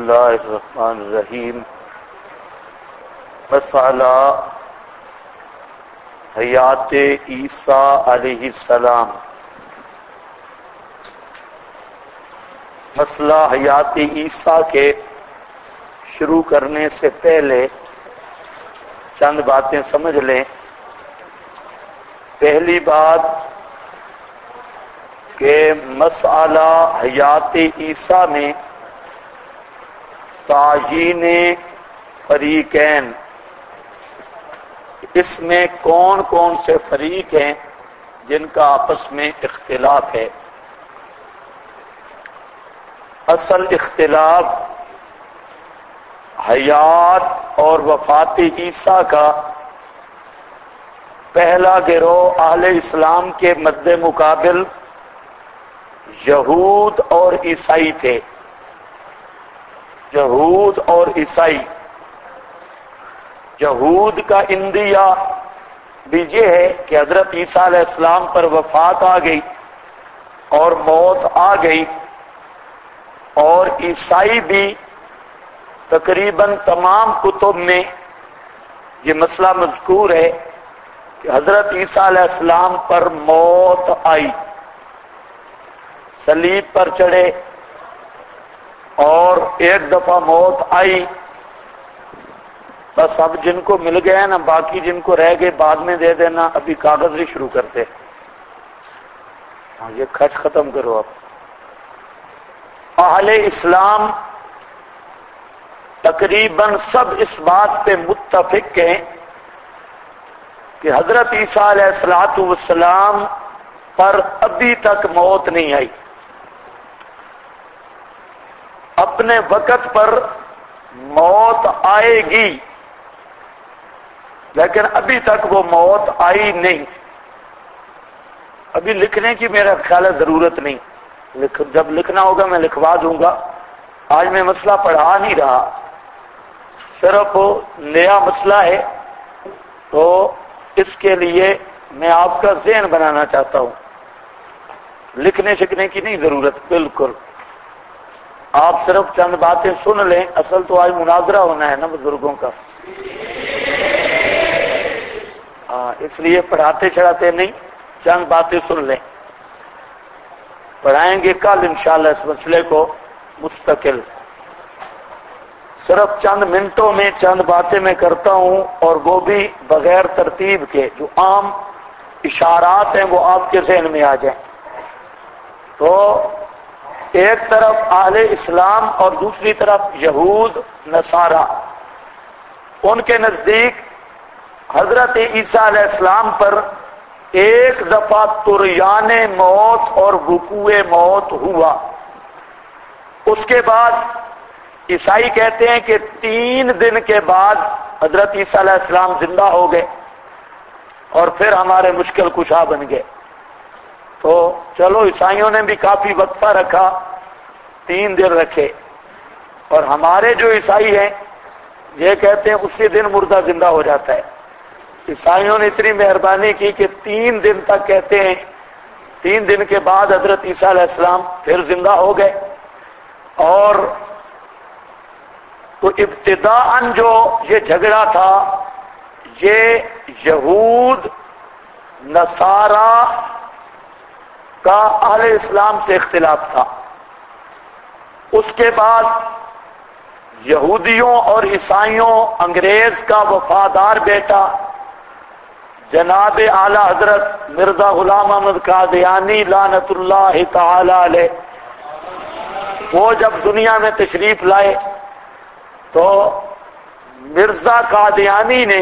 اللہ الرحمن الرحیم مسئلہ حیات عیسیٰ علیہ السلام۔ مسئلہ حیات عیسیٰ کے شروع کرنے سے پہلے چند باتیں سمجھ لیں۔ پہلی بات کہ مسئلہ حیات عیسیٰ میں تعیین فریقین، اس میں کون کون سے فریق ہیں جن کا آپس میں اختلاف ہے۔ اصل اختلاف حیات اور وفات عیسیٰ کا پہلا گروہ اہل اسلام کے مد مقابل یہود اور عیسائی تھے۔ یہود اور عیسائی، یہود کا اندیا بھی یہ ہے کہ حضرت عیسیٰ علیہ السلام پر وفات آ گئی اور موت آ گئی، اور عیسائی بھی تقریباً تمام کتب میں یہ مسئلہ مذکور ہے کہ حضرت عیسیٰ علیہ السلام پر موت آئی، صلیب پر چڑھے اور ایک دفعہ موت آئی۔ بس اب جن کو مل گئے نا، باقی جن کو رہ گئے بعد میں دے دینا، ابھی کاغذ نہیں شروع کرتے۔ یہ خرچ ختم کرو۔ اب اہل اسلام تقریباً سب اس بات پہ متفق ہیں کہ حضرت عیسیٰ علیہ السلام پر ابھی تک موت نہیں آئی۔ اپنے وقت پر موت آئے گی، لیکن ابھی تک وہ موت آئی نہیں۔ ابھی لکھنے کی میرا خیال ہے ضرورت نہیں، جب لکھنا ہوگا میں لکھوا دوں گا۔ آج میں مسئلہ پڑھا نہیں رہا، صرف نیا مسئلہ ہے، تو اس کے لیے میں آپ کا ذہن بنانا چاہتا ہوں۔ لکھنے شکنے کی نہیں ضرورت، بالکل آپ صرف چند باتیں سن لیں۔ اصل تو آج مناظرہ ہونا ہے نا بزرگوں کا، اس لیے پڑھاتے چڑھاتے نہیں، چند باتیں سن لیں۔ پڑھائیں گے کل انشاءاللہ اس مسئلے کو مستقل۔ صرف چند منٹوں میں چند باتیں میں کرتا ہوں، اور وہ بھی بغیر ترتیب کے، جو عام اشارات ہیں وہ آپ کے ذہن میں آ جائیں۔ تو ایک طرف اہل اسلام اور دوسری طرف یہود نصارہ، ان کے نزدیک حضرت عیسیٰ علیہ السلام پر ایک دفعہ طریان موت اور وقوع موت ہوا۔ اس کے بعد عیسائی کہتے ہیں کہ 3 دن کے بعد حضرت عیسیٰ علیہ السلام زندہ ہو گئے اور پھر ہمارے مشکل کشا بن گئے۔ تو چلو عیسائیوں نے بھی کافی وقفہ رکھا، 3 دن رکھے، اور ہمارے جو عیسائی ہیں یہ کہتے ہیں اسی دن مردہ زندہ ہو جاتا ہے۔ عیسائیوں نے اتنی مہربانی کی کہ 3 دن تک کہتے ہیں، 3 دن کے بعد حضرت عیسیٰ علیہ السلام پھر زندہ ہو گئے۔ اور تو ابتداءً جو یہ جھگڑا تھا یہ یہود نصارہ کا اہل اسلام سے اختلاف تھا۔ اس کے بعد یہودیوں اور عیسائیوں، انگریز کا وفادار بیٹا جناب اعلی حضرت مرزا غلام احمد قادیانی لعنت اللہ تعالی علیہ، وہ جب دنیا میں تشریف لائے تو مرزا قادیانی نے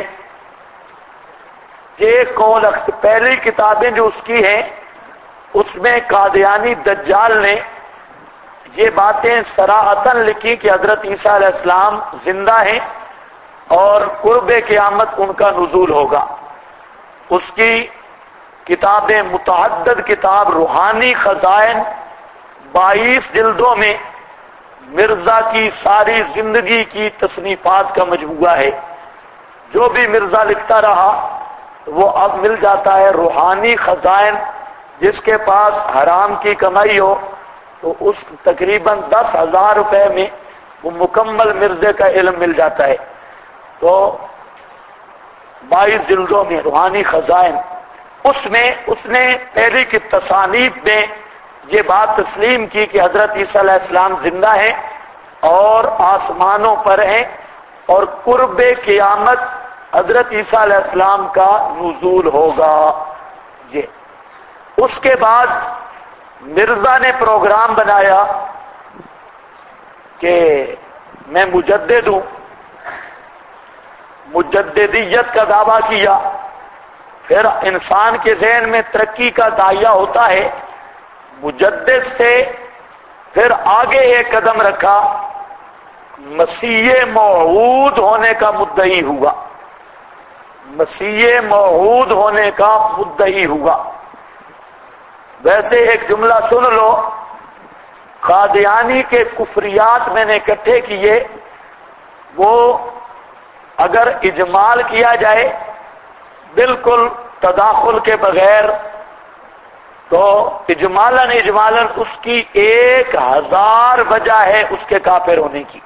یہ قول، پہلی کتابیں جو اس کی ہیں اس میں قادیانی دجال نے یہ باتیں صراحتاً لکھی کہ حضرت عیسیٰ علیہ السلام زندہ ہیں اور قرب قیامت ان کا نزول ہوگا۔ اس کی کتابیں متعدد، کتاب روحانی خزائن 22 جلدوں میں مرزا کی ساری زندگی کی تصنیفات کا مجموعہ ہے۔ جو بھی مرزا لکھتا رہا وہ اب مل جاتا ہے۔ روحانی خزائن، جس کے پاس حرام کی کمائی ہو تو اس تقریباً 10,000 روپے میں وہ مکمل مرزے کا علم مل جاتا ہے. تو 22 جلدوں میں روحانی خزائن، اس نے پہلی کی تصانیف میں یہ بات تسلیم کی کہ حضرت عیسیٰ علیہ السلام زندہ ہیں اور آسمانوں پر ہیں، اور قرب قیامت حضرت عیسیٰ علیہ السلام کا نزول ہوگا. یہ اس کے بعد مرزا نے پروگرام بنایا کہ میں مجدد ہوں، مجددیت کا دعویٰ کیا. پھر انسان کے ذہن میں ترقی کا داعیہ ہوتا ہے، مجدد سے پھر آگے ایک قدم رکھا، مسیح موعود ہونے کا مدعی ہوا. مسیح موعود ہونے کا مدعی ہوا. ویسے ایک جملہ سن لو، قادیانی کے کفریات میں نے اکٹھے کیے، وہ اگر اجمال کیا جائے بالکل تداخل کے بغیر تو اجمالاً اس کی 1000 وجہ ہے اس کے کافر ہونے کی.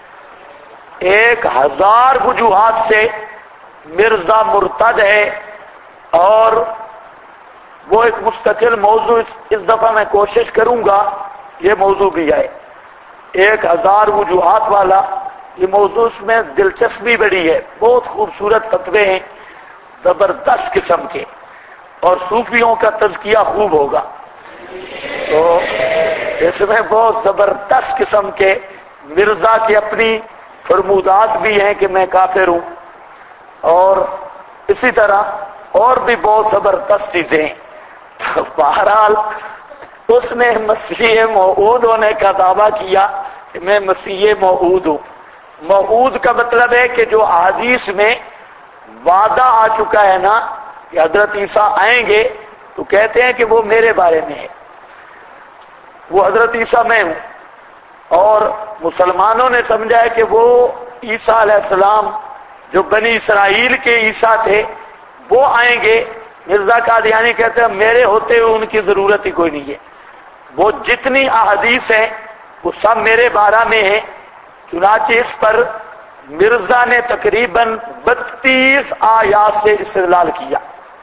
1000 وجوہات سے مرزا مرتد ہے، اور وہ ایک مستقل موضوع اس دفعہ میں کوشش کروں گا یہ موضوع بھی آئے. 1000 وجوہات والا یہ موضوع، اس میں دلچسپی بڑی ہے، بہت خوبصورت فتوے ہیں زبردست قسم کے، اور صوفیوں کا تزکیہ خوب ہوگا. تو اس میں بہت زبردست قسم کے مرزا کی اپنی فرمودات بھی ہیں کہ میں کافر ہوں، اور اسی طرح اور بھی بہت زبردست چیزیں ہیں. تو بہرحال اس نے مسیح موعود ہونے کا دعویٰ کیا کہ میں مسیح موعود ہوں. موعود کا مطلب ہے کہ جو احادیث میں وعدہ آ چکا ہے نا کہ حضرت عیسیٰ آئیں گے، تو کہتے ہیں کہ وہ میرے بارے میں ہے، وہ حضرت عیسیٰ میں ہوں. اور مسلمانوں نے سمجھا ہے کہ وہ عیسیٰ علیہ السلام جو بنی اسرائیل کے عیسیٰ تھے وہ آئیں گے. مرزا قادیانی کہتے ہیں میرے ہوتے ہوئے ان کی ضرورت ہی کوئی نہیں ہے، وہ جتنی احادیث ہیں وہ سب میرے بارے میں ہیں. چنانچہ اس پر مرزا نے تقریباً 32 آیات سے استدلال کیا،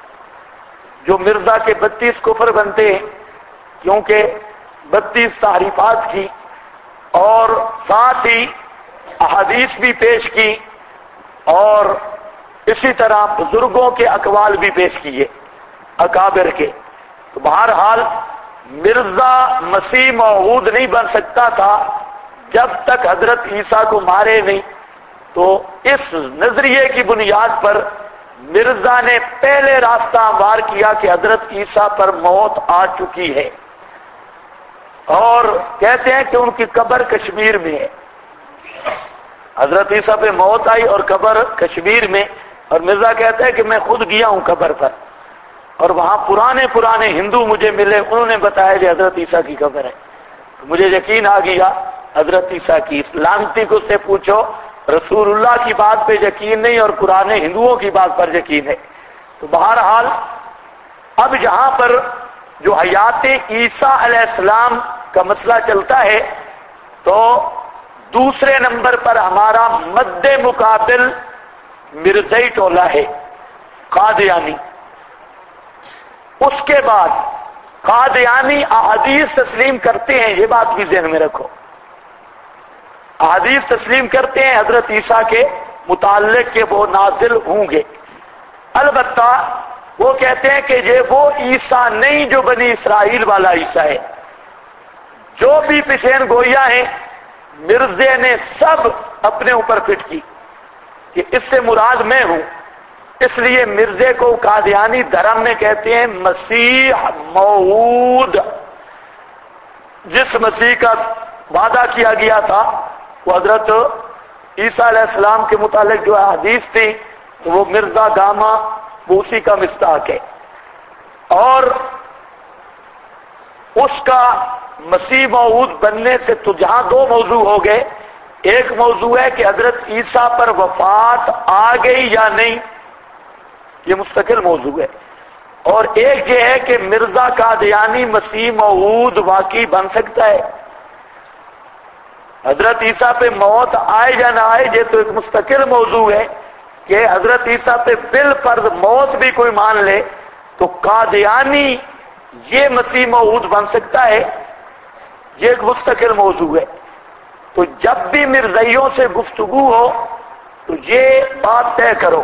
جو مرزا کے 32 کفر بنتے ہیں، کیونکہ 32 تعریفات کی، اور ساتھ ہی احادیث بھی پیش کی، اور اسی طرح بزرگوں کے اقوال بھی پیش کیے اکابر کے. تو بہرحال مرزا مسیح موعود نہیں بن سکتا تھا جب تک حضرت عیسیٰ کو مارے نہیں. تو اس نظریے کی بنیاد پر مرزا نے پہلے راستہ ہموار کیا کہ حضرت عیسیٰ پر موت آ چکی ہے، اور کہتے ہیں کہ ان کی قبر کشمیر میں ہے. حضرت عیسیٰ پہ موت آئی اور قبر کشمیر میں، اور مرزا کہتا ہے کہ میں خود گیا ہوں قبر پر، اور وہاں پرانے ہندو مجھے ملے، انہوں نے بتایا کہ حضرت عیسیٰ کی قبر ہے. تو مجھے یقین آ گیا حضرت عیسیٰ کی. لانتی کو سے پوچھو، رسول اللہ کی بات پہ یقین نہیں اور پرانے ہندوؤں کی بات پر یقین ہے. تو بہرحال اب یہاں پر جو حیات عیسیٰ علیہ السلام کا مسئلہ چلتا ہے، تو دوسرے نمبر پر ہمارا مد مقابل مرزائی ٹولہ ہے، قادیانی. اس کے بعد قادیانی احادیث تسلیم کرتے ہیں، یہ بات بھی ذہن میں رکھو، احادیث تسلیم کرتے ہیں حضرت عیسیٰ کے متعلق کہ وہ نازل ہوں گے. البتہ وہ کہتے ہیں کہ یہ وہ عیسیٰ نہیں جو بنی اسرائیل والا عیسیٰ ہے. جو بھی پیشین گوئیاں ہیں مرزے نے سب اپنے اوپر فٹ کی کہ اس سے مراد میں ہوں. اس لیے مرزے کو قادیانی دھرم میں کہتے ہیں مسیح موعود. جس مسیح کا وعدہ کیا گیا تھا وہ حضرت عیسیٰ علیہ السلام کے متعلق جو حدیث تھی، تو وہ مرزا گاما وہ اسی کا مصداق ہے. اور اس کا مسیح موعود بننے سے تو جہاں دو موضوع ہو گئے، ایک موضوع ہے کہ حضرت عیسیٰ پر وفات آ گئی یا نہیں، یہ مستقل موضوع ہے، اور ایک یہ ہے کہ مرزا قادیانی مسیح موعود واقعی بن سکتا ہے. حضرت عیسیٰ پہ موت آئے یا نہ آئے یہ تو ایک مستقل موضوع ہے کہ حضرت عیسیٰ پہ بالفرض موت بھی کوئی مان لے تو قادیانی یہ مسیح موعود بن سکتا ہے، یہ ایک مستقل موضوع ہے۔ تو جب بھی مرزائیوں سے گفتگو ہو تو یہ بات طے کرو۔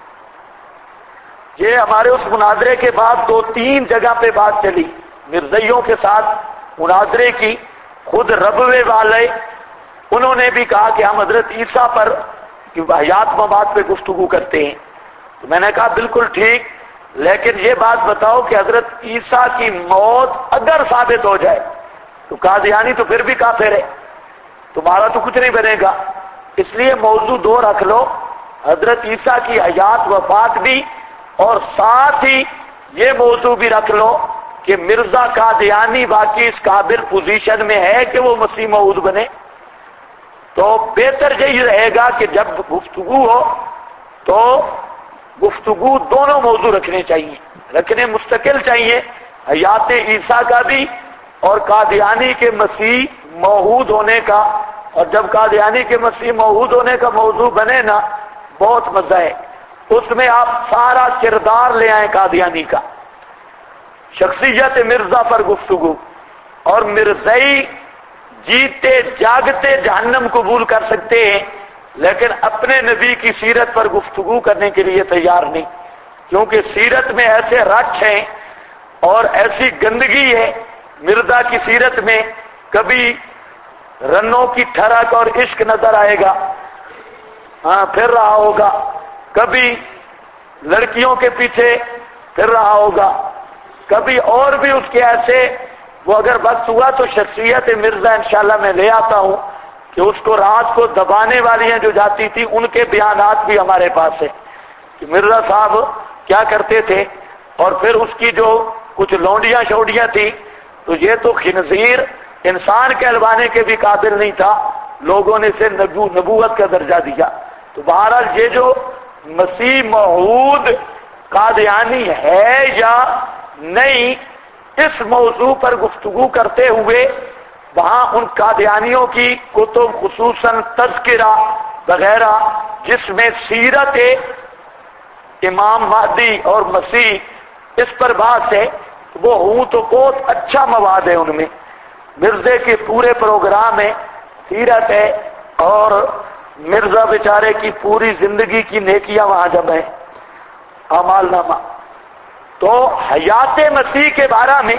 یہ ہمارے اس مناظرے کے بعد 2-3 جگہ پہ بات چلی مرزائیوں کے ساتھ مناظرے کی، خود ربوے والے انہوں نے بھی کہا کہ ہم حضرت عیسیٰ پر حیات ممات پہ گفتگو کرتے ہیں۔ تو میں نے کہا بالکل ٹھیک، لیکن یہ بات بتاؤ کہ حضرت عیسیٰ کی موت اگر ثابت ہو جائے تو قادیانی تو پھر بھی کافر ہے، تمہارا تو کچھ نہیں بنے گا۔ اس لیے موضوع 2 رکھ لو، حضرت عیسیٰ کی حیات وفات بھی، اور ساتھ ہی یہ موضوع بھی رکھ لو کہ مرزا قادیانی باقی اس قابل پوزیشن میں ہے کہ وہ مسیح موعود بنے۔ تو بہتر یہی رہے گا کہ جب گفتگو ہو تو گفتگو دونوں موضوع رکھنے چاہیے، رکھنے مستقل چاہیے، حیات عیسیٰ کا بھی اور قادیانی کے مسیح موعود ہونے کا۔ اور جب قادیانی کے مسیح موعود ہونے کا موضوع بنے نا بہت مزہ ہے، اس میں آپ سارا کردار لے آئیں قادیانی کا، شخصیت مرزا پر گفتگو، اور مرزائی جیتے جاگتے جہنم قبول کر سکتے ہیں لیکن اپنے نبی کی سیرت پر گفتگو کرنے کے لیے تیار نہیں، کیونکہ سیرت میں ایسے رچ ہیں اور ایسی گندگی ہے مرزا کی سیرت میں، کبھی رنوں کی ٹھڑک اور عشق نظر آئے گا، پھر رہا ہوگا، کبھی لڑکیوں کے پیچھے پھر رہا ہوگا، کبھی اور بھی اس کے ایسے، وہ اگر وقت ہوا تو شخصیت مرزا انشاءاللہ میں لے آتا ہوں کہ اس کو رات کو دبانے والی ہیں جو جاتی تھی ان کے بیانات بھی ہمارے پاس ہیں کہ مرزا صاحب کیا کرتے تھے، اور پھر اس کی جو کچھ لونڈیاں شوڈیاں تھی تو یہ تو خنزیر انسان کہلوانے کے بھی قابل نہیں تھا، لوگوں نے اسے نبوت کا درجہ دیا۔ تو بہرحال یہ جو مسیح موعود قادیانی ہے یا نہیں، اس موضوع پر گفتگو کرتے ہوئے وہاں ان قادیانیوں کی کتب خصوصاً تذکرہ وغیرہ جس میں سیرت امام مہدی اور مسیح اس پر بحث ہے، وہ ہوں تو بہت اچھا مواد ہے ان میں، مرزے کے پورے پروگرام ہے، سیرت ہے، اور مرزا بیچارے کی پوری زندگی کی نیکیاں وہاں جمع ہیں، اعمال نامہ۔ تو حیات مسیح کے بارے میں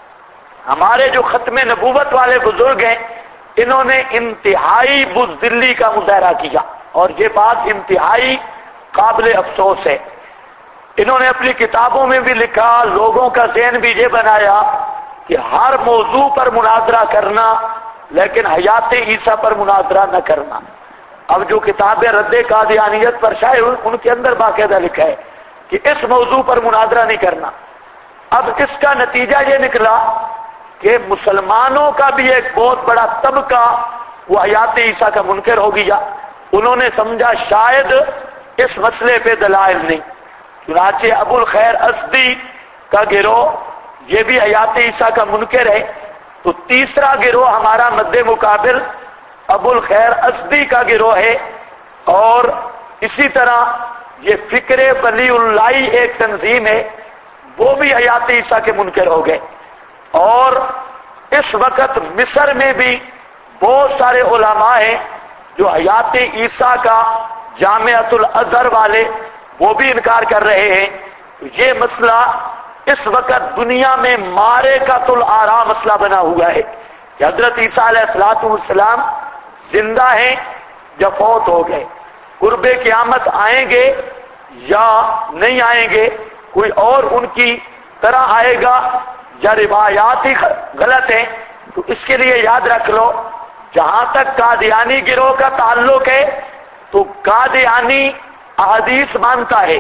ہمارے جو ختم نبوت والے بزرگ ہیں انہوں نے انتہائی بزدلی کا مظاہرہ کیا، اور یہ بات انتہائی قابل افسوس ہے۔ انہوں نے اپنی کتابوں میں بھی لکھا، لوگوں کا ذہن بھی یہ بنایا کہ ہر موضوع پر مناظرہ کرنا لیکن حیات عیسیٰ پر مناظرہ نہ کرنا۔ اب جو کتابیں رد قادیانیت پر شائع ہوئی ان کے اندر باقاعدہ لکھا ہے کہ اس موضوع پر مناظرہ نہیں کرنا۔ اب اس کا نتیجہ یہ نکلا کہ مسلمانوں کا بھی ایک بہت بڑا طبقہ وہ حیات عیسیٰ کا منکر ہو گیا، انہوں نے سمجھا شاید اس مسئلے پہ دلائل نہیں، چنانچہ ابو الخیر ازدی کا گروہ یہ بھی حیات عیسیٰ کا منکر ہے، تو تیسرا گروہ ہمارا مد مقابل ابو الخیر ازدی کا گروہ ہے، اور اسی طرح یہ فکر ولی اللہ ایک تنظیم ہے، وہ بھی حیات عیسیٰ کے منکر ہو گئے۔ اور اس وقت مصر میں بھی بہت سارے علماء ہیں جو حیات عیسیٰ کا جامعۃ الازہر والے وہ بھی انکار کر رہے ہیں۔ تو یہ مسئلہ اس وقت دنیا میں مارے کا الآراء مسئلہ بنا ہوا ہے کہ حضرت عیسیٰ علیہ السلام زندہ ہیں یا فوت ہو گئے، قرب قیامت آئیں گے یا نہیں آئیں گے، کوئی اور ان کی طرح آئے گا یا روایات ہی غلط ہیں۔ تو اس کے لیے یاد رکھ لو، جہاں تک قادیانی گروہ کا تعلق ہے تو قادیانی احادیث مانتا ہے،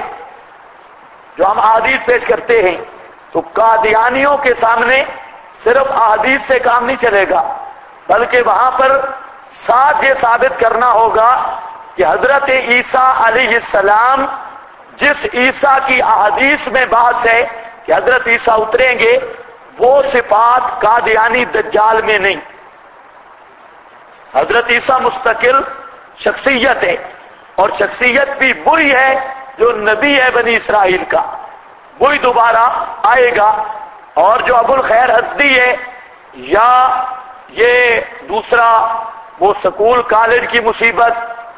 جو ہم احادیث پیش کرتے ہیں، تو قادیانیوں کے سامنے صرف احادیث سے کام نہیں چلے گا، بلکہ وہاں پر ساتھ یہ ثابت کرنا ہوگا کہ حضرت عیسیٰ علیہ السلام جس عیسیٰ کی احادیث میں بحث ہے کہ حضرت عیسیٰ اتریں گے، وہ صفات قادیانی دجال میں نہیں۔ حضرت عیسیٰ مستقل شخصیت ہے، اور شخصیت بھی وہی ہے جو نبی ہے بنی اسرائیل کا، وہی دوبارہ آئے گا۔ اور جو ابو الخیر ہستی ہے یا یہ دوسرا وہ سکول کالج کی مصیبت،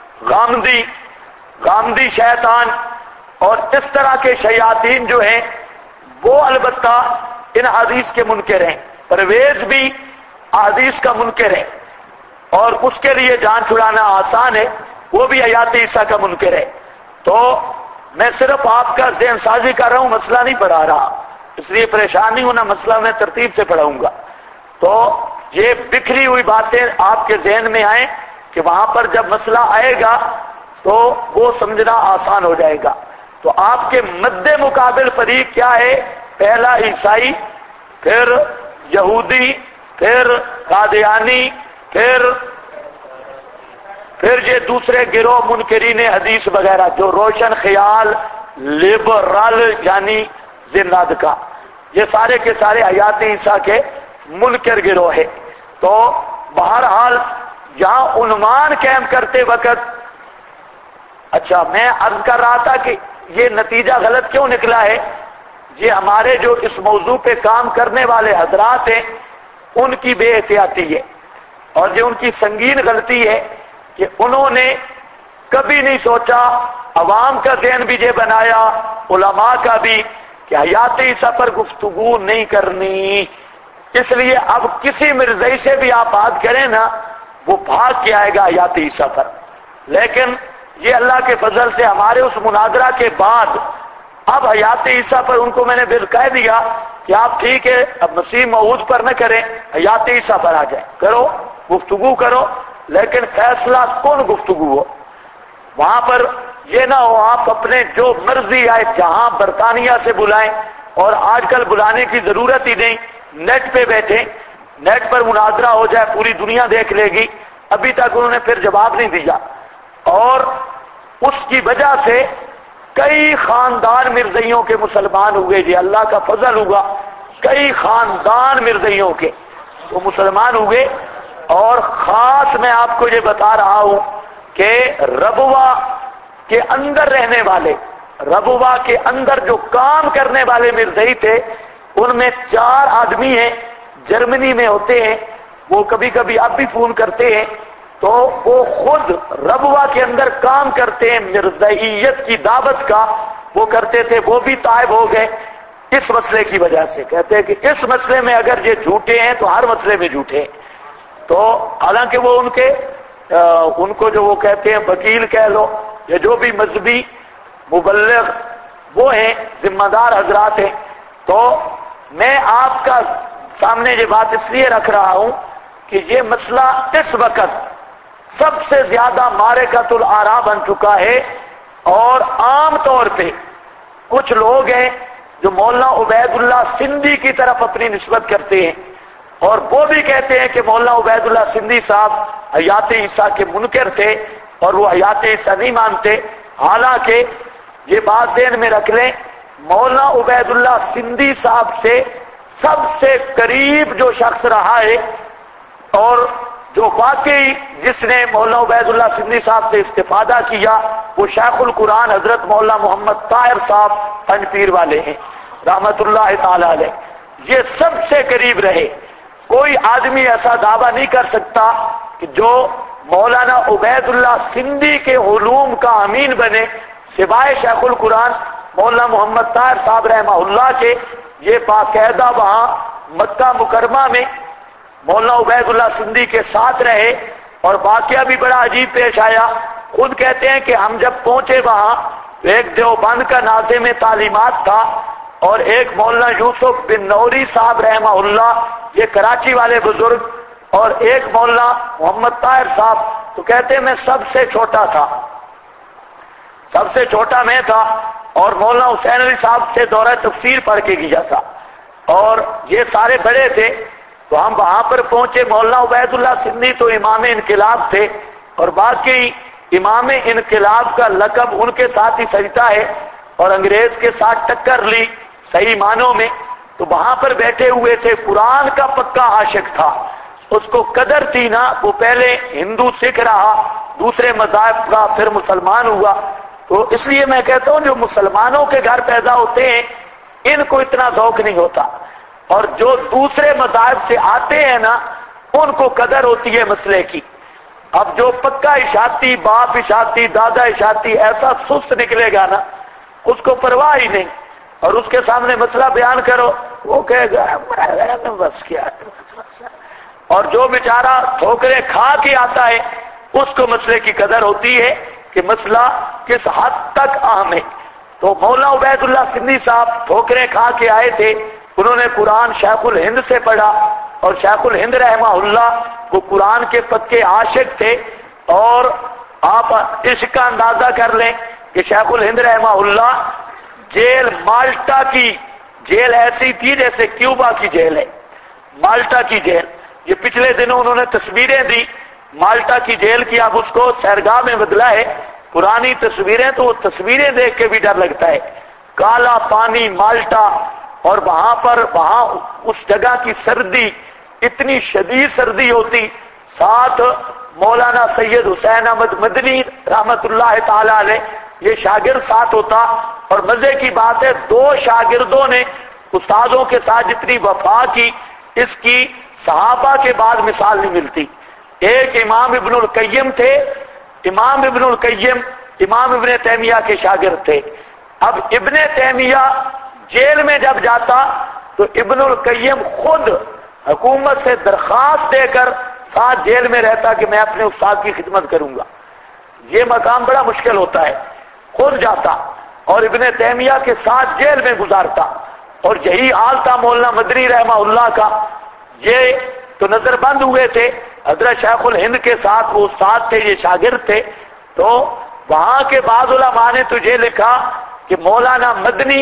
غامدی شیطان اور اس طرح کے شیاطین جو ہیں وہ البتہ ان حدیث کے منکر ہیں۔ پرویز بھی حدیث کا منکر ہے اور اس کے لیے جان چھڑانا آسان ہے، وہ بھی حیات عیسیٰ کا منکر ہے۔ تو میں صرف آپ کا ذہن سازی کر رہا ہوں، مسئلہ نہیں پڑھا رہا، اس لیے پریشان نہیں ہونا، مسئلہ میں ترتیب سے پڑھاؤں گا۔ تو یہ بکھری ہوئی باتیں آپ کے ذہن میں آئیں کہ وہاں پر جب مسئلہ آئے گا تو وہ سمجھنا آسان ہو جائے گا۔ تو آپ کے مد مقابل فریق کیا ہے؟ پہلا عیسائی، پھر یہودی، پھر قادیانی، پھر یہ دوسرے گروہ منکرین حدیث وغیرہ جو روشن خیال لبرل یعنی زنداد کا، یہ سارے کے سارے حیات عیسیٰ کے منکر گروہ ہے۔ تو بہرحال یہاں عنوان قائم کرتے وقت، اچھا میں عرض کر رہا تھا کہ یہ نتیجہ غلط کیوں نکلا ہے، یہ ہمارے جو اس موضوع پہ کام کرنے والے حضرات ہیں ان کی بے احتیاطی ہے، اور یہ ان کی سنگین غلطی ہے کہ انہوں نے کبھی نہیں سوچا، عوام کا ذہن بھی یہ بنایا، علماء کا بھی، کہ حیات عیسیٰ پر گفتگو نہیں کرنی۔ اس لیے اب کسی مرزائی سے بھی آپ بات کریں نا، وہ بھاگ کے آئے گا حیات عیسیٰ پر۔ لیکن یہ اللہ کے فضل سے ہمارے اس مناظرہ کے بعد اب حیات عیسیٰ پر ان کو میں نے بل کہہ دیا کہ آپ ٹھیک ہے اب مسیح موعود پر نہ کریں، حیات عیسیٰ پر آ جائیں، کرو گفتگو کرو، لیکن فیصلہ کون گفتگو ہو۔ وہاں پر یہ نہ ہو آپ اپنے جو مرضی آئے جہاں برطانیہ سے بلائیں، اور آج کل بلانے کی ضرورت ہی نہیں، نیٹ پہ بیٹھیں، نیٹ پر مناظرہ ہو جائے، پوری دنیا دیکھ لے گی۔ ابھی تک انہوں نے پھر جواب نہیں دیا، اور اس کی وجہ سے کئی خاندان مرزائیوں کے مسلمان ہوئے، جی اللہ کا فضل ہوا، کئی خاندان مرزائیوں کے وہ مسلمان ہوئے۔ اور خاص میں آپ کو یہ بتا رہا ہوں کہ ربوہ کے اندر رہنے والے، ربوہ کے اندر جو کام کرنے والے مرزائی تھے، ان میں 4 آدمی ہیں، جرمنی میں ہوتے ہیں، وہ کبھی کبھی اب بھی فون کرتے ہیں، تو وہ خود ربوہ کے اندر کام کرتے ہیں، مرزائیت کی دعوت کا وہ کرتے تھے، وہ بھی طائب ہو گئے اس مسئلے کی وجہ سے۔ کہتے ہیں کہ اس مسئلے میں اگر یہ جھوٹے ہیں تو ہر مسئلے میں جھوٹے ہیں۔ تو حالانکہ وہ ان کو جو وہ کہتے ہیں وکیل کہہ لو یا جو بھی مذہبی مبلغ وہ ہیں، ذمہ دار حضرات ہیں۔ تو میں آپ کا سامنے یہ بات اس لیے رکھ رہا ہوں کہ یہ مسئلہ اس وقت سب سے زیادہ معرکۃ الآراء بن چکا ہے، اور عام طور پہ کچھ لوگ ہیں جو مولانا عبید اللہ سندھی کی طرف اپنی نسبت کرتے ہیں، اور وہ بھی کہتے ہیں کہ مولانا عبید اللہ سندھی صاحب حیات عیسیٰ کے منکر تھے اور وہ حیات عیسیٰ نہیں مانتے۔ حالانکہ یہ بات ذہن میں رکھ لیں، مولانا عبید اللہ سندھی صاحب سے سب سے قریب جو شخص رہا ہے اور جو واقعی جس نے مولانا عبید اللہ سندھی صاحب سے استفادہ کیا، وہ شیخ القرآن حضرت مولانا محمد طاہر صاحب پنج پیر والے ہیں رحمت اللہ تعالی علیہ۔ یہ سب سے قریب رہے۔ کوئی آدمی ایسا دعویٰ نہیں کر سکتا کہ جو مولانا عبید اللہ سندھی کے علوم کا امین بنے سوائے شیخ القرآن مولانا محمد طاہر صاحب رحمہ اللہ کے۔ یہ باقاعدہ وہاں مکہ مکرمہ میں مولانا عبید اللہ سندھی کے ساتھ رہے، اور واقعہ بھی بڑا عجیب پیش آیا۔ خود کہتے ہیں کہ ہم جب پہنچے وہاں ایک دیوبند کا ناظم تعلیمات تھا، اور ایک مولانا یوسف بن نوری صاحب رحمہ اللہ، یہ کراچی والے بزرگ، اور ایک مولانا محمد طاہر صاحب۔ تو کہتے ہیں میں سب سے چھوٹا تھا، سب سے چھوٹا میں تھا، اور مولانا حسین علی صاحب سے دورہ تفسیر پڑھ کے گیا تھا، اور یہ سارے بڑے تھے۔ تو ہم وہاں پر پہنچے، مولانا عبید اللہ سندھی تو امام انقلاب تھے، اور باقی امام انقلاب کا لقب ان کے ساتھ ہی سجتا ہے، اور انگریز کے ساتھ ٹکر لی صحیح معنوں میں۔ تو وہاں پر بیٹھے ہوئے تھے، قرآن کا پکا عاشق تھا، اس کو قدر تھی نا، وہ پہلے ہندو سکھ رہا، دوسرے مذاہب کا، پھر مسلمان ہوا. تو اس لیے میں کہتا ہوں جو مسلمانوں کے گھر پیدا ہوتے ہیں ان کو اتنا ذوق نہیں ہوتا، اور جو دوسرے مذاہب سے آتے ہیں نا ان کو قدر ہوتی ہے مسئلے کی. اب جو پکا اشاعتی، باپ اشاعتی، دادا اشاعتی ایسا سست نکلے گا نا، اس کو پرواہ ہی نہیں، اور اس کے سامنے مسئلہ بیان کرو وہ کہے گا بس کیا ہے. اور جو بیچارہ ٹھوکریں کھا کے آتا ہے اس کو مسئلے کی قدر ہوتی ہے کہ مسئلہ کس حد تک اہم ہے. تو مولانا عبید اللہ سندھی صاحب ٹھوکریں کھا کے آئے تھے، انہوں نے قرآن شیخ الہند سے پڑھا، اور شیخ الہند رحمہ اللہ وہ قرآن کے پکے عاشق تھے. اور آپ اس کا اندازہ کر لیں کہ شیخ الہند رحمہ اللہ جیل مالٹا کی جیل ایسی تھی جیسے کیوبا کی جیل ہے. مالٹا کی جیل، یہ پچھلے دنوں انہوں نے تصویریں دی مالٹا کی جیل کی، اب اس کو سیرگاہ میں بدلا ہے. پرانی تصویریں تو وہ تصویریں دیکھ کے بھی ڈر لگتا ہے. کالا پانی مالٹا، اور وہاں اس جگہ کی سردی اتنی شدید سردی ہوتی. ساتھ مولانا سید حسین احمد مدنی رحمت اللہ تعالی علیہ یہ شاگرد ساتھ ہوتا. اور مزے کی بات ہے 2 شاگردوں نے استادوں کے ساتھ جتنی وفا کی اس کی صحابہ کے بعد مثال نہیں ملتی. ایک امام ابن القیم تھے، امام ابن القیم امام ابن تیمیہ کے شاگرد تھے. اب ابن تیمیہ جیل میں جب جاتا تو ابن القیم خود حکومت سے درخواست دے کر ساتھ جیل میں رہتا کہ میں اپنے استاد کی خدمت کروں گا. یہ مقام بڑا مشکل ہوتا ہے. خود جاتا اور ابن تیمیہ کے ساتھ جیل میں گزارتا. اور یہی حال تھا مولانا مدنی رحمہ اللہ کا. یہ تو نظر بند ہوئے تھے حضرت شیخ الہند کے ساتھ، وہ استاد تھے یہ شاگرد تھے. تو وہاں کے بعض علماء نے تجھے لکھا کہ مولانا مدنی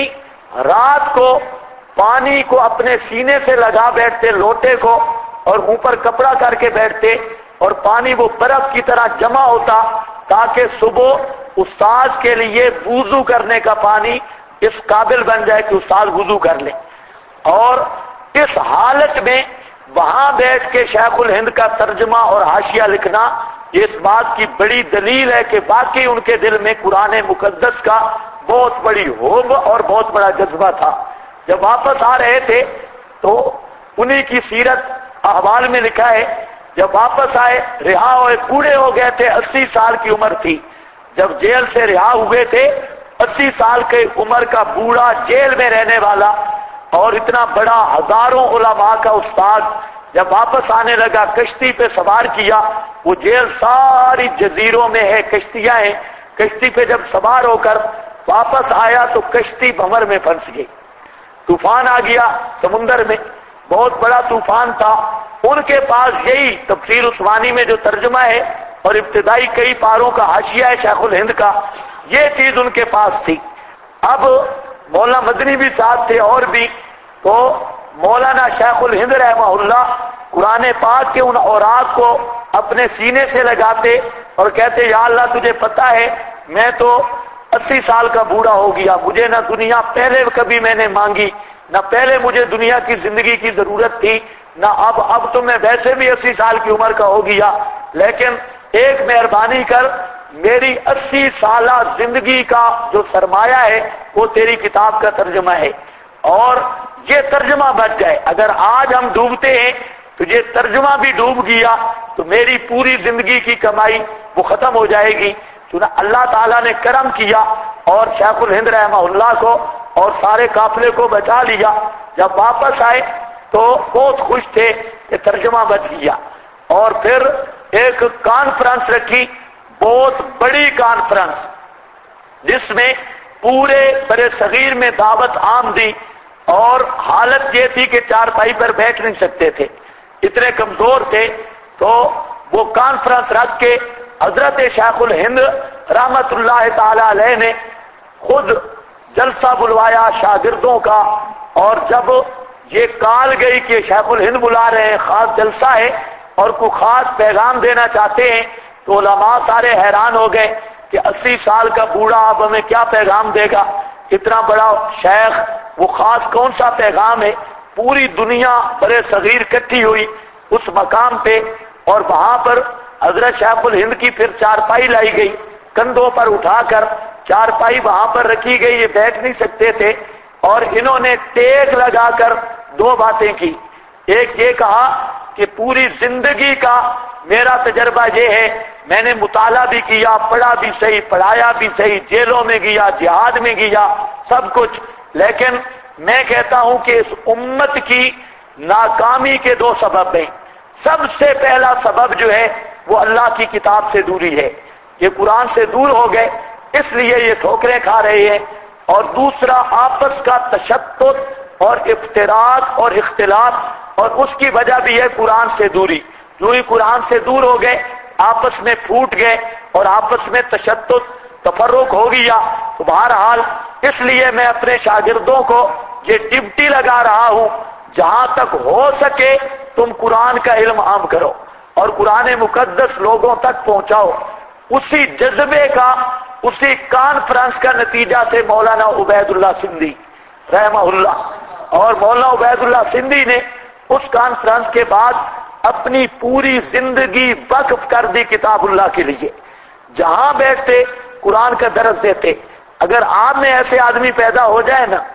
رات کو پانی کو اپنے سینے سے لگا بیٹھتے لوٹے کو، اور منہ پر کپڑا کر کے بیٹھتے، اور پانی وہ برف کی طرح جمع ہوتا تاکہ صبح استاد کے لیے وضو کرنے کا پانی اس قابل بن جائے کہ استاد وضو کر لے. اور اس حالت میں وہاں بیٹھ کے شیخ الہند کا ترجمہ اور حاشیہ لکھنا یہ اس بات کی بڑی دلیل ہے کہ واقعی ان کے دل میں قرآن مقدس کا بہت بڑی حب اور بہت بڑا جذبہ تھا. جب واپس آ رہے تھے تو انہی کی سیرت احوال میں لکھا ہے جب واپس آئے رہا ہوئے بوڑھے ہو گئے تھے، 80 سال کی عمر تھی. جب جیل سے رہا ہوئے تھے 80 سال کی عمر کا بوڑھا جیل میں رہنے والا اور اتنا بڑا ہزاروں علماء کا استاد جب واپس آنے لگا کشتی پہ سوار کیا. وہ جیل ساری جزیروں میں ہے، کشتیاں ہیں. کشتی پہ جب سوار ہو کر واپس آیا تو کشتی بھنور میں پھنس گئی. طوفان آ گیا سمندر میں، بہت بڑا طوفان تھا. ان کے پاس یہی تفسیر عثمانی میں جو ترجمہ ہے اور ابتدائی کئی پاروں کا حاشیہ ہے شیخ الہند کا، یہ چیز ان کے پاس تھی. اب مولانا مدنی بھی ساتھ تھے اور بھی. تو مولانا شیخ الہند رحمہ اللہ قرآن پاک کے ان اوراق کو اپنے سینے سے لگاتے اور کہتے یا اللہ تجھے پتا ہے میں تو 80 سال کا بوڑھا ہو گیا، مجھے نہ دنیا پہلے کبھی میں نے مانگی، نہ پہلے مجھے دنیا کی زندگی کی ضرورت تھی، نہ اب تو میں ویسے بھی 80 سال کی عمر کا ہو گیا، لیکن ایک مہربانی کر میری 80 سالہ زندگی کا جو سرمایہ ہے وہ تیری کتاب کا ترجمہ ہے، اور یہ ترجمہ بچ جائے. اگر آج ہم ڈوبتے ہیں تو یہ ترجمہ بھی ڈوب گیا تو میری پوری زندگی کی کمائی وہ ختم ہو جائے گی. چنانچہ اللہ تعالیٰ نے کرم کیا اور شیخ الہند رحمہ اللہ کو اور سارے قافلے کو بچا لیا. جب واپس آئے تو بہت خوش تھے کہ ترجمہ بچ گیا. اور پھر ایک کانفرنس رکھی، بہت بڑی کانفرنس، جس میں پورے برے صغیر میں دعوت عام دی. اور حالت یہ تھی کہ چارپائی پر بیٹھ نہیں سکتے تھے، اتنے کمزور تھے. تو وہ کانفرنس رکھ کے حضرت شیخ الہند رحمت اللہ تعالی علیہ نے خود جلسہ بلوایا شاگردوں کا. اور جب یہ کال گئی کہ شیخ الہند بلا رہے ہیں، خاص جلسہ ہے اور کوئی خاص پیغام دینا چاہتے ہیں، تو علماء سارے حیران ہو گئے کہ 80 سال کا بوڑھا اب ہمیں کیا پیغام دے گا، اتنا بڑا شیخ، وہ خاص کون سا پیغام ہے. پوری دنیا برے صغیر اکٹھی ہوئی، اس مقام پہ، اور وہاں پر حضرت شیخ الہند کی پھر چارپائی لائی گئی، کندھوں پر اٹھا کر چارپائی وہاں پر رکھی گئی، یہ بیٹھ نہیں سکتے تھے، اور انہوں نے ٹیک لگا کر دو باتیں کی۔ ایک یہ کہا کہ پوری زندگی کا میرا تجربہ یہ ہے، میں نے مطالعہ بھی کیا، پڑھا بھی صحیح، پڑھایا بھی صحیح، جیلوں میں گیا، جہاد میں گیا، سب کچھ، لیکن میں کہتا ہوں کہ اس امت کی ناکامی کے دو سبب ہیں۔ سب سے پہلا سبب جو ہے وہ اللہ کی کتاب سے دوری ہے، یہ قرآن سے دور ہو گئے اس لیے یہ ٹھوکریں کھا رہے ہیں، اور دوسرا آپس کا تشدد اور افتراق اور اختلاف، اور اس کی وجہ بھی ہے قرآن سے دوری۔ جو ہی قرآن سے دور ہو گئے آپس میں پھوٹ گئے اور آپس میں تشدد تفرق ہو گیا۔ تو بہرحال اس لیے میں اپنے شاگردوں کو یہ ڈپٹی لگا رہا ہوں، جہاں تک ہو سکے تم قرآن کا علم عام کرو اور قرآن مقدس لوگوں تک پہنچاؤ۔ اسی جذبے کا، اسی کانفرنس کا نتیجہ تھے مولانا عبید اللہ سندھی رحمہ اللہ، اور مولانا عبید اللہ سندھی نے اس کانفرنس کے بعد اپنی پوری زندگی وقف کر دی کتاب اللہ کے لیے، جہاں بیٹھتے قرآن کا درس دیتے۔ اگر آپ میں ایسے آدمی پیدا ہو جائے نا،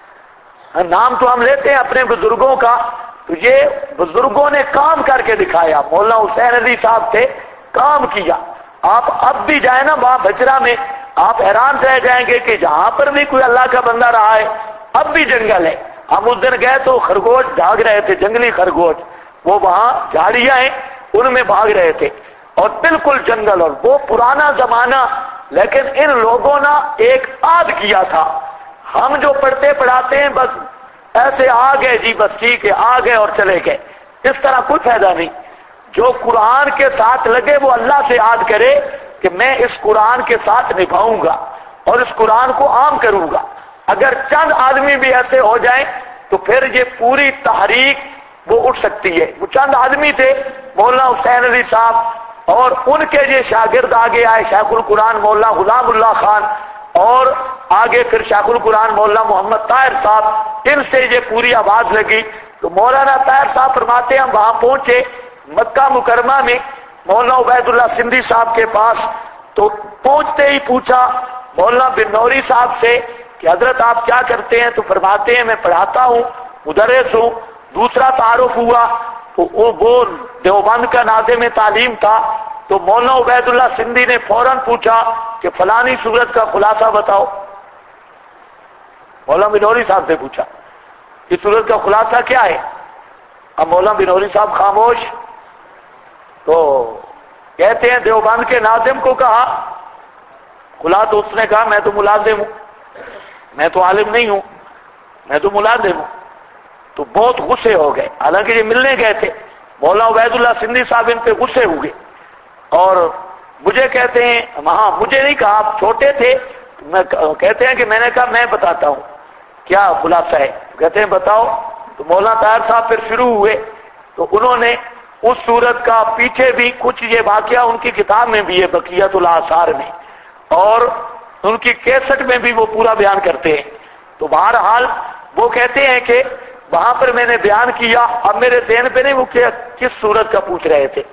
نام تو ہم لیتے ہیں اپنے بزرگوں کا، تو یہ بزرگوں نے کام کر کے دکھایا۔ مولانا حسین علی صاحب تھے، کام کیا۔ آپ اب بھی جائیں نا وہاں بجرا میں، آپ حیران رہ جائیں گے کہ جہاں پر بھی کوئی اللہ کا بندہ رہا ہے اب بھی جنگل ہے۔ ہم اس دن گئے تو خرگوش بھاگ رہے تھے، جنگلی خرگوش، وہ وہاں جھاڑیاں ہیں ان میں بھاگ رہے تھے، اور بالکل جنگل، اور وہ پرانا زمانہ۔ لیکن ان لوگوں نے ایک عاد کیا تھا، ہم جو پڑھتے پڑھاتے ہیں بس ایسے آ گئے جی، بس ٹھیک ہے آ گئے اور چلے گئے، اس طرح کوئی فائدہ نہیں۔ جو قرآن کے ساتھ لگے وہ اللہ سے یاد کرے کہ میں اس قرآن کے ساتھ نبھاؤں گا اور اس قرآن کو عام کروں گا۔ اگر چند آدمی بھی ایسے ہو جائیں تو پھر یہ پوری تحریک وہ اٹھ سکتی ہے۔ وہ چند آدمی تھے، مولانا حسین علی صاحب اور ان کے یہ شاگرد آگے آئے، شیخ القرآن مولانا غلام اللہ خان، اور آگے پھر شیخ القرآن مولانا محمد طاہر صاحب، ان سے یہ پوری آواز لگی۔ تو مولانا طاہر صاحب فرماتے ہیں ہم وہاں پہنچے مکہ مکرمہ میں مولانا عبید اللہ سندھی صاحب کے پاس، تو پہنچتے ہی پوچھا مولانا بن نوری صاحب سے کہ حضرت آپ کیا کرتے ہیں؟ تو فرماتے ہیں میں پڑھاتا ہوں، مدرس ہوں۔ دوسرا تعارف ہوا تو وہ دیوبند کا ناظم تعلیم تھا، تو مولانا عبید اللہ سندھی نے فوراً پوچھا کہ فلانی سورت کا خلاصہ بتاؤ۔ مولانا بنوری صاحب سے پوچھا کہ سورت کا خلاصہ کیا ہے؟ اب مولانا بنوری صاحب خاموش۔ تو کہتے ہیں دیوبند کے ناظم کو کہا خلاصہ، اس نے کہا میں تو ملازم ہوں، میں تو عالم نہیں ہوں، میں تو ملازم ہوں۔ تو بہت غصے ہو گئے، حالانکہ یہ ملنے گئے تھے۔ مولانا عبید اللہ سندھی صاحب ان پہ غصے ہوئے اور مجھے کہتے ہیں، ہاں مجھے نہیں کہا، آپ چھوٹے تھے، کہتے ہیں کہ میں نے کہا میں بتاتا ہوں کیا خلاصہ ہے۔ کہتے ہیں بتاؤ۔ تو مولانا طاہر صاحب پھر شروع ہوئے، تو انہوں نے اس صورت کا پیچھے بھی کچھ یہ واقعہ ان کی کتاب میں بھی ہے، بقیت الآثار میں، اور ان کی کیسٹ میں بھی وہ پورا بیان کرتے ہیں۔ تو بہرحال وہ کہتے ہیں کہ وہاں پر میں نے بیان کیا، اب میرے ذہن پہ نہیں وہ کس صورت کا پوچھ رہے تھے،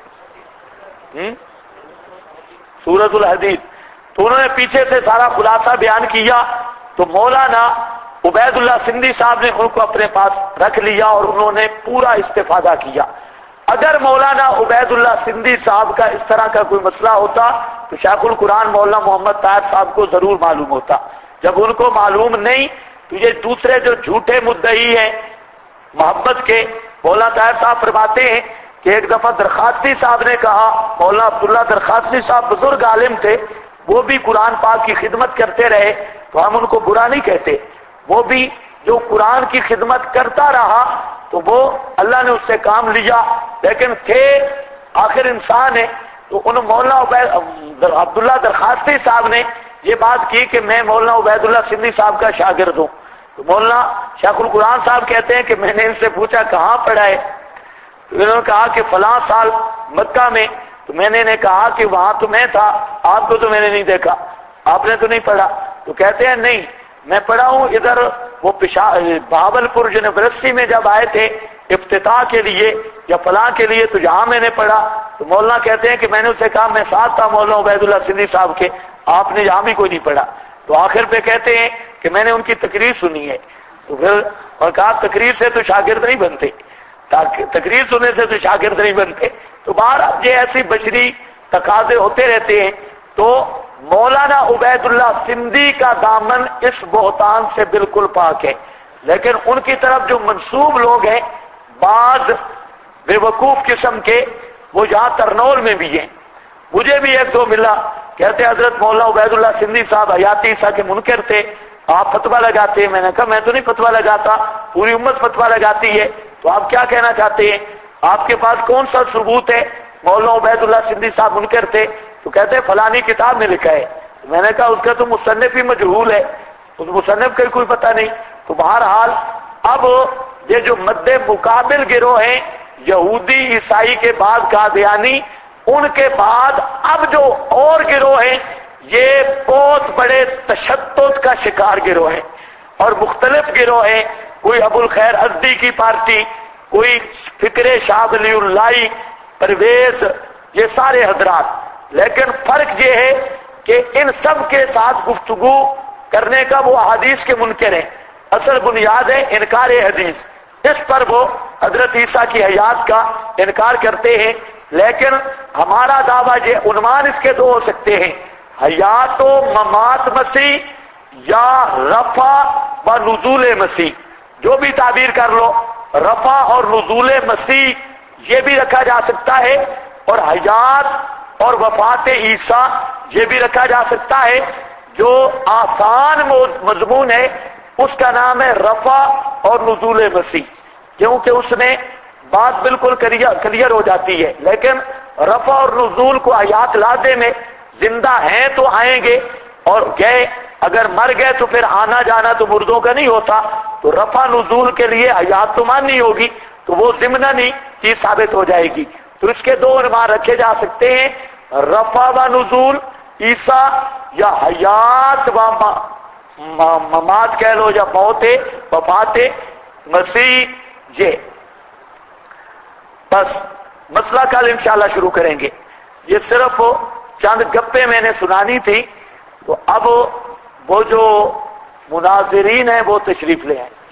سورۃ الحدید۔ تو انہوں نے پیچھے سے سارا خلاصہ بیان کیا، تو مولانا عبید اللہ سندھی صاحب نے ان کو اپنے پاس رکھ لیا اور انہوں نے پورا استفادہ کیا۔ اگر مولانا عبید اللہ سندھی صاحب کا اس طرح کا کوئی مسئلہ ہوتا تو شیخ القرآن مولانا محمد طاہر صاحب کو ضرور معلوم ہوتا۔ جب ان کو معلوم نہیں تو یہ دوسرے جو جھوٹے مدعی ہیں محبت کے، مولانا طاہر صاحب فرماتے ہیں کہ ایک دفعہ درخواستی صاحب نے کہا، مولانا عبداللہ درخواستی صاحب بزرگ عالم تھے، وہ بھی قرآن پاک کی خدمت کرتے رہے، تو ہم ان کو برا نہیں کہتے، وہ بھی جو قرآن کی خدمت کرتا رہا تو وہ اللہ نے اس سے کام لیا، لیکن تھے آخر انسان ہے۔ تو ان مولانا عبداللہ درخواستی صاحب نے یہ بات کی کہ میں مولانا عبید اللہ سندھی صاحب کا شاگرد ہوں۔ تو مولانا شیخ القرآن صاحب کہتے ہیں کہ میں نے ان سے پوچھا کہاں پڑھا ہے؟ تو انہوں نے کہا کہ فلاں سال مکہ میں۔ تو میں نے کہا کہ وہاں تو میں تھا، آپ کو تو میں نے نہیں دیکھا، آپ نے تو نہیں پڑھا؟ تو کہتے ہیں نہیں، میں پڑھا ہوں ادھر وہ بہاولپور یونیورسٹی میں جب آئے تھے افتتاح کے لیے، یا فلاں کے لیے تو جہاں میں نے پڑھا، تو مولانا کہتے ہیں کہ میں نے اسے کہا میں ساتھ تھا مولانا عبید اللہ سندھی صاحب کے، آپ نے یہاں بھی کوئی نہیں پڑھا، تو آخر پہ کہتے ہیں کہ میں نے ان کی تقریر سنی ہے، تو پھر اور کہا تقریر سے تو شاگرد نہیں بنتے، تقریر سننے سے تو شاگرد نہیں بنتے، تو باہر اب یہ ایسی بشری تقاضے ہوتے رہتے ہیں۔ تو مولانا عبید اللہ سندھی کا دامن اس بہتان سے بالکل پاک ہے، لیکن ان کی طرف جو منسوب لوگ ہیں بعض بے وقوف قسم کے، وہ یہاں ترنول میں بھی ہیں، مجھے بھی ایک دو ملا، کہتے حضرت مولانا عبید اللہ سندھی صاحب حیات عیسیٰ کے منکر تھے، آپ فتویٰ لگاتے ہیں۔ میں نے کہا میں تو نہیں فتویٰ لگاتا، پوری امت فتویٰ لگاتی ہے، تو آپ کیا کہنا چاہتے ہیں؟ آپ کے پاس کون سا ثبوت ہے مولانا عبید اللہ سندھی صاحب منکر تھے؟ تو کہتے ہیں فلانی کتاب میں لکھا ہے۔ میں نے کہا اس کا تو مصنف ہی مجہول ہے، اس مصنف کا کوئی پتہ نہیں۔ تو بہرحال اب یہ جو مد مقابل گروہ ہیں یہودی عیسائی کے بعد قادیانی، ان کے بعد اب جو اور گروہ ہیں یہ بہت بڑے تشدد کا شکار گروہ ہیں اور مختلف گروہ ہیں، کوئی ابو الخیر ازدی کی پارٹی، کوئی فکر شاہ ولی اللہ، پرویز، یہ سارے حضرات۔ لیکن فرق یہ ہے کہ ان سب کے ساتھ گفتگو کرنے کا وہ حدیث کے منکر ہیں، اصل بنیاد ہے انکار حدیث، اس پر وہ حضرت عیسیٰ کی حیات کا انکار کرتے ہیں۔ لیکن ہمارا دعویٰ یہ عنوان اس کے دو ہو سکتے ہیں، حیات و ممات مسیح یا رفع و نزول مسیح، جو بھی تعبیر کر لو، رفع اور نزول مسیح یہ بھی رکھا جا سکتا ہے، اور حیات اور وفات عیسیٰ یہ بھی رکھا جا سکتا ہے۔ جو آسان مضمون ہے اس کا نام ہے رفع اور نزول مسیح، کیونکہ اس میں بات بالکل کلیئر ہو جاتی ہے۔ لیکن رفع اور نزول کو حیات لادے میں زندہ ہیں تو آئیں گے، اور گئے اگر مر گئے تو پھر آنا جانا تو مردوں کا نہیں ہوتا، تو رفع نزول کے لیے حیات تو ماننی ہوگی، تو وہ ضمناً ہی چیز ثابت ہو جائے گی۔ تو اس کے دو عنوان رکھے جا سکتے ہیں، رفع و نزول عیسیٰ یا حیات و ممات کہہ لو، یا موت وفات مسیح۔ یہ بس مسئلہ کل انشاءاللہ شروع کریں گے، یہ صرف چند گپیں میں نے سنانی تھی، تو اب وہ جو مناظرین ہیں وہ تشریف لے آئیں۔